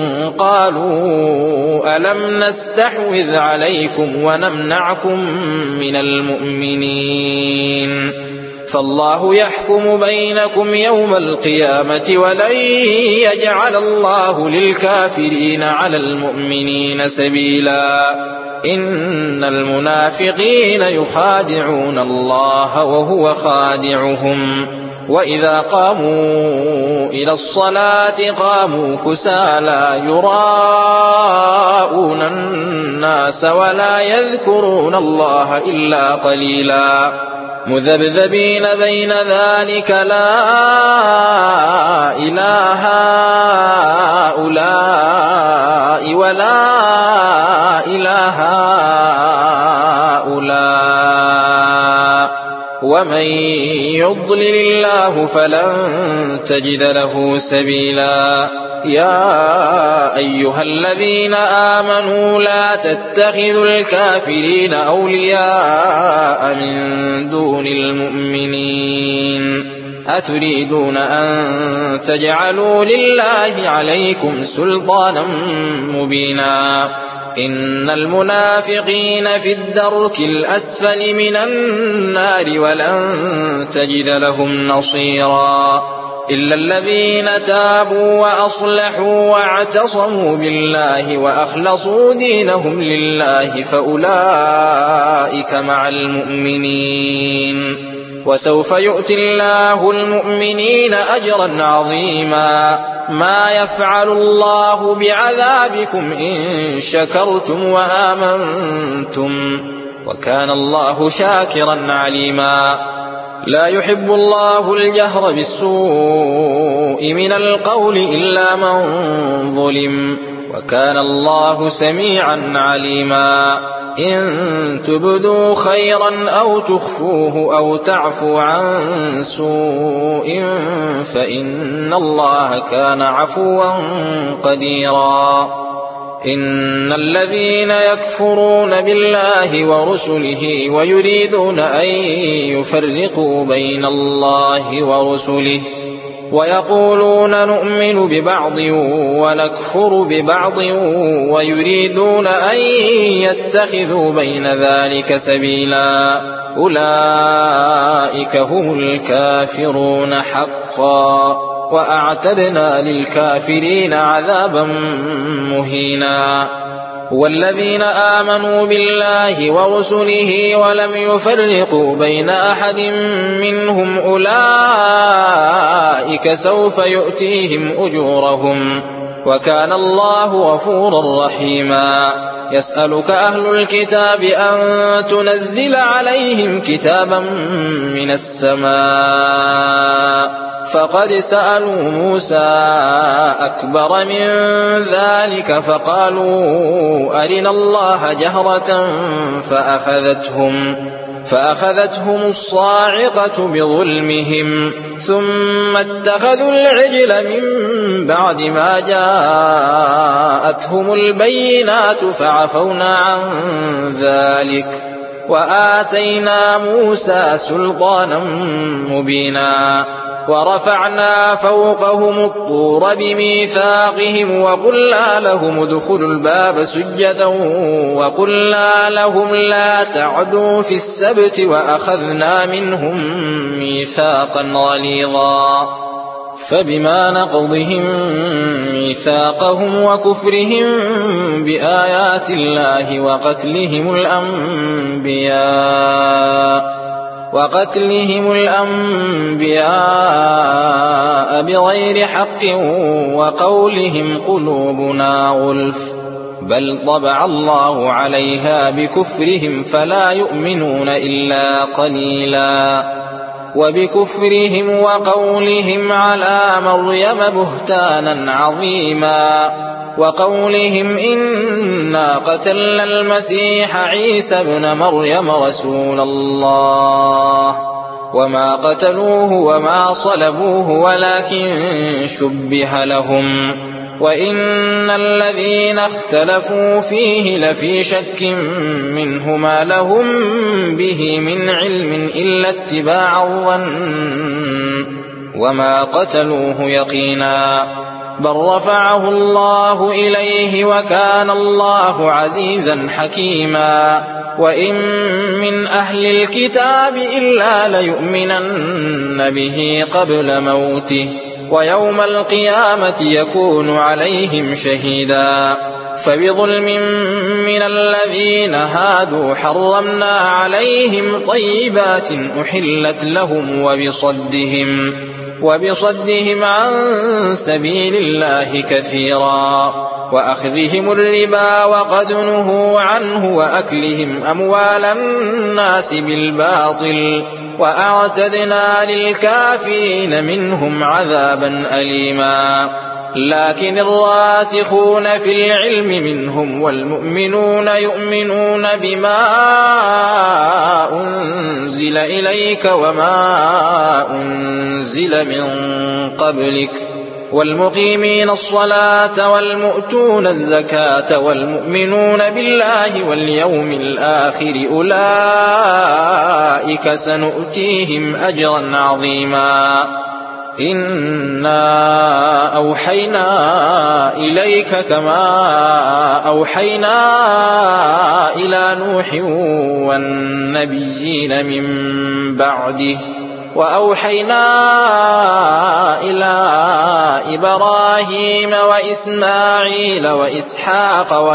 قالوا ألم نستحوذ عليكم ونمنعكم من المؤمنين فالله يحكم بينكم يوم القيامة ولن يجعل الله للكافرين على المؤمنين سبيلا إن المنافقين يخادعون الله وهو خادعهم وإذا قاموا إلى الصلاة قاموا كسالى يراءون الناس ولا يذكرون الله إلا قليلا مذبذبين بين ذلك لا إله هؤلاء ولا إله هؤلاء ومن يضلل الله فلن تجد له سبيلا يا أيها الذين آمنوا لا تتخذوا الكافرين أولياء من دون المؤمنين أتريدون أن تجعلوا لله عليكم سلطانا مبينا إن المنافقين في الدرك الأسفل من النار ولن تجد لهم نصيرا إلا الذين تابوا وأصلحوا واعتصموا بالله وأخلصوا دينهم لله فأولئك مع المؤمنين وسوف يؤتي الله المؤمنين أجرا عظيما ما يفعل الله بعذابكم إن شكرتم وآمنتم وكان الله شاكرا عليما لا يحب الله الجهر بالسوء من القول إلا من ظلم وكان الله سميعا عليما إن تبدوا خيرا أو تخفوه أو تعفو عن سوء فإن الله كان عفوا قديرا إن الذين يكفرون بالله ورسله ويريدون أن يفرقوا بين الله ورسله ويقولون نؤمن ببعض ونكفر ببعض ويريدون أن يتخذوا بين ذلك سبيلا أولئك هم الكافرون حقا وأعتدنا للكافرين عذابا مهينا والذين آمنوا بالله ورسله ولم يفرقوا بين أحد منهم أولئك سوف يؤتيهم أجورهم وكان الله غفورا رحيما يسألك أهل الكتاب أن تنزل عليهم كتابا من السماء فقد سألوا موسى أكبر من ذلك فقالوا أرنا الله جهرة فأخذتهم الصاعقة بظلمهم ثم اتخذوا العجل من بعد ما جاءتهم البينات فعفونا عن ذلك وآتينا موسى سلطانا مبينا ورفعنا فوقهم الطور بميثاقهم وقلنا لهم ادخلوا الباب سجدا وقلنا لهم لا تعدوا في السبت وأخذنا منهم ميثاقا غليظا فبما نقضهم ميثاقهم وكفرهم بآيات الله وقتلهم الأنبياء وقتلهم الأنبياء بغير حق وقولهم قلوبنا غلف بل طبع الله عليها بكفرهم فلا يؤمنون إلا قليلا وبكفرهم وقولهم على مريم بهتانا عظيما وقولهم إنا قتلنا المسيح عيسى ابن مريم رسول الله وما قتلوه وما صلبوه ولكن شبه لهم وإن الذين اختلفوا فيه لفي شك منه ما لهم به من علم إلا اتباع الظن وما قتلوه يقينا بل رفعه الله إليه وكان الله عزيزا حكيما وإن من أهل الكتاب إلا ليؤمنن به قبل موته ويوم القيامة يكون عليهم شهيدا فبظلم من الذين هادوا حرمنا عليهم طيبات أحلت لهم وبصدهم عن سبيل الله كثيرا وأخذهم الربا وقد نهوا عنه وأكلهم أموال الناس بالباطل وأعتدنا للكافرين منهم عذابا أليما لكن الراسخون في العلم منهم والمؤمنون يؤمنون بما أنزل إليك وما أنزل من قبلك والمقيمين الصلاة والمؤتون الزكاة والمؤمنون بالله واليوم الآخر أولئك سنؤتيهم أجرا عظيما إنا أوحينا إليك كما أوحينا إلى نوح والنبيين من بعده وأوحينا إلى إبراهيم وإسماعيل وإسحاق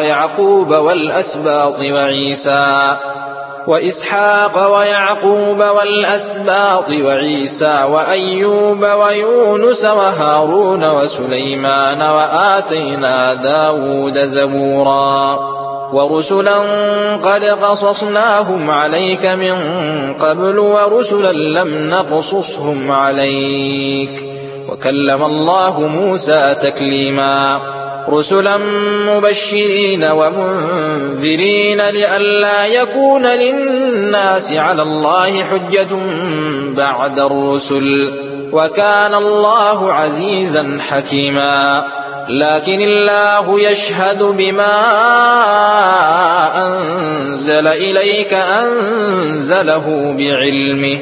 ويعقوب والأسباط وعيسى وأيوب ويونس وهارون وسليمان وآتينا داود زبورا ورسلا قد قصصناهم عليك من قبل ورسلا لم نقصصهم عليك وكلم الله موسى تكليما رسلا مبشرين ومنذرين لئلا يكون للناس على الله حجة بعد الرسل وكان الله عزيزا حكيما لكن الله يشهد بما أنزل إليك أنزله بعلمه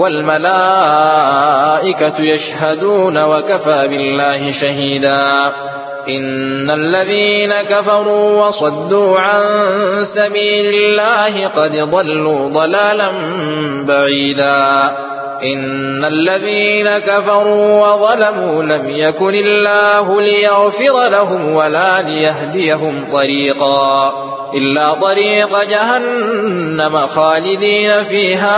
والملائكة يشهدون وكفى بالله شهيدا إن الذين كفروا وصدوا عن سبيل الله قد ضلوا ضلالا بعيدا إن الذين كفروا وظلموا لم يكن الله ليغفر لهم ولا ليهديهم طريقا إلا طريق جهنم خالدين فيها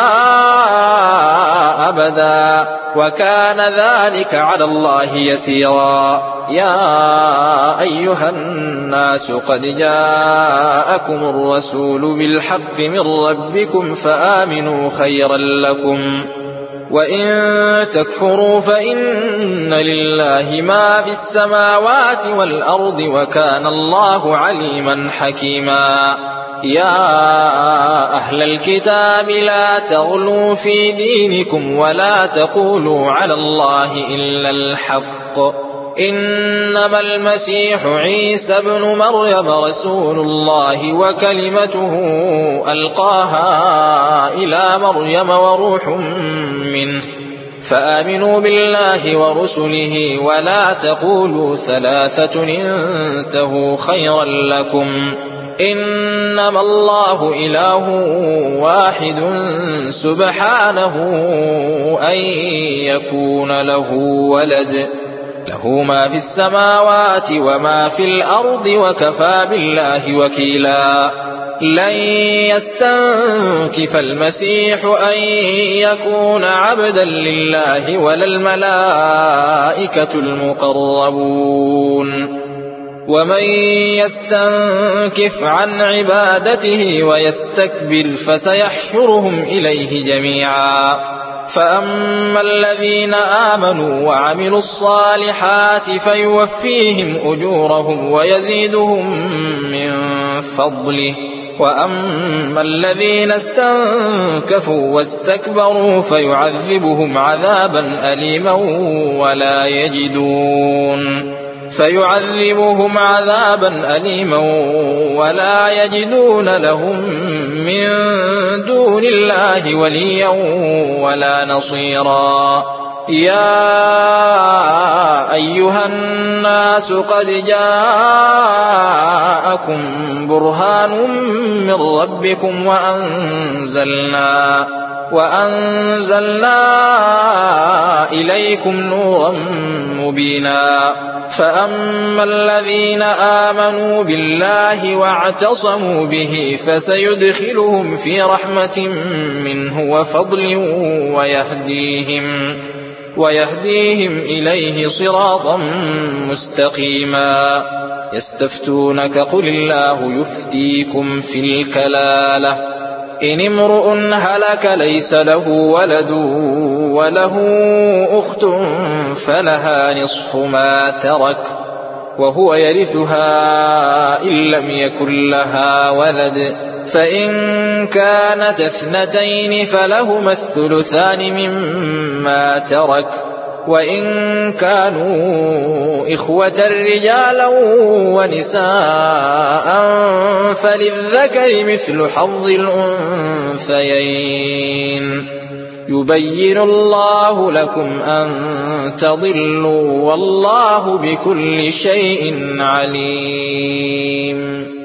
أبدا وكان ذلك على الله يسيرا يا أيها الناس قد جاءكم الرسول بالحق من ربكم فآمنوا خيرا لكم وإن تكفروا فإن لله ما في السماوات والأرض وكان الله عليما حكيما يا أهل الكتاب لا تغلوا في دينكم ولا تقولوا على الله إلا الحق إنما المسيح عيسى ابن مريم رسول الله وكلمته ألقاها إلى مريم وروح منه فآمنوا بالله ورسله ولا تقولوا ثلاثة انتهوا خيرا لكم إنما الله إله واحد سبحانه أن يكون له ولد له ما في السماوات وما في الأرض وكفى بالله وكيلا لن يستنكف المسيح أن يكون عبدا لله ولا الملائكة المقربون ومن يستنكف عن عبادته ويستكبر فسيحشرهم إليه جميعا فأما الذين آمنوا وعملوا الصالحات فيوفيهم أجورهم ويزيدهم من فضله وأما الذين استنكفوا واستكبروا فيعذبهم عذابا أليما ولا يجدون لهم من دون الله وليا ولا نصيرا يا أيها الناس قد جاءكم برهان من ربكم وأنزلنا إليكم نورا مبينا فأما الذين آمنوا بالله واعتصموا به فسيدخلهم في رحمة منه وفضل ويهديهم إليه صراطا مستقيما يستفتونك قل الله يفتيكم في الكلالة إن امرؤ هلك ليس له ولد وله أخت فلها نصف ما ترك وهو يرثها إن لم يكن لها ولد فإن كانت اثنتين فلهما الثلثان مما ترك وإن كانوا إخوة رجالا ونساء فللذكر مثل حظ الأنثيين يبين الله لكم أن تضلوا والله بكل شيء عليم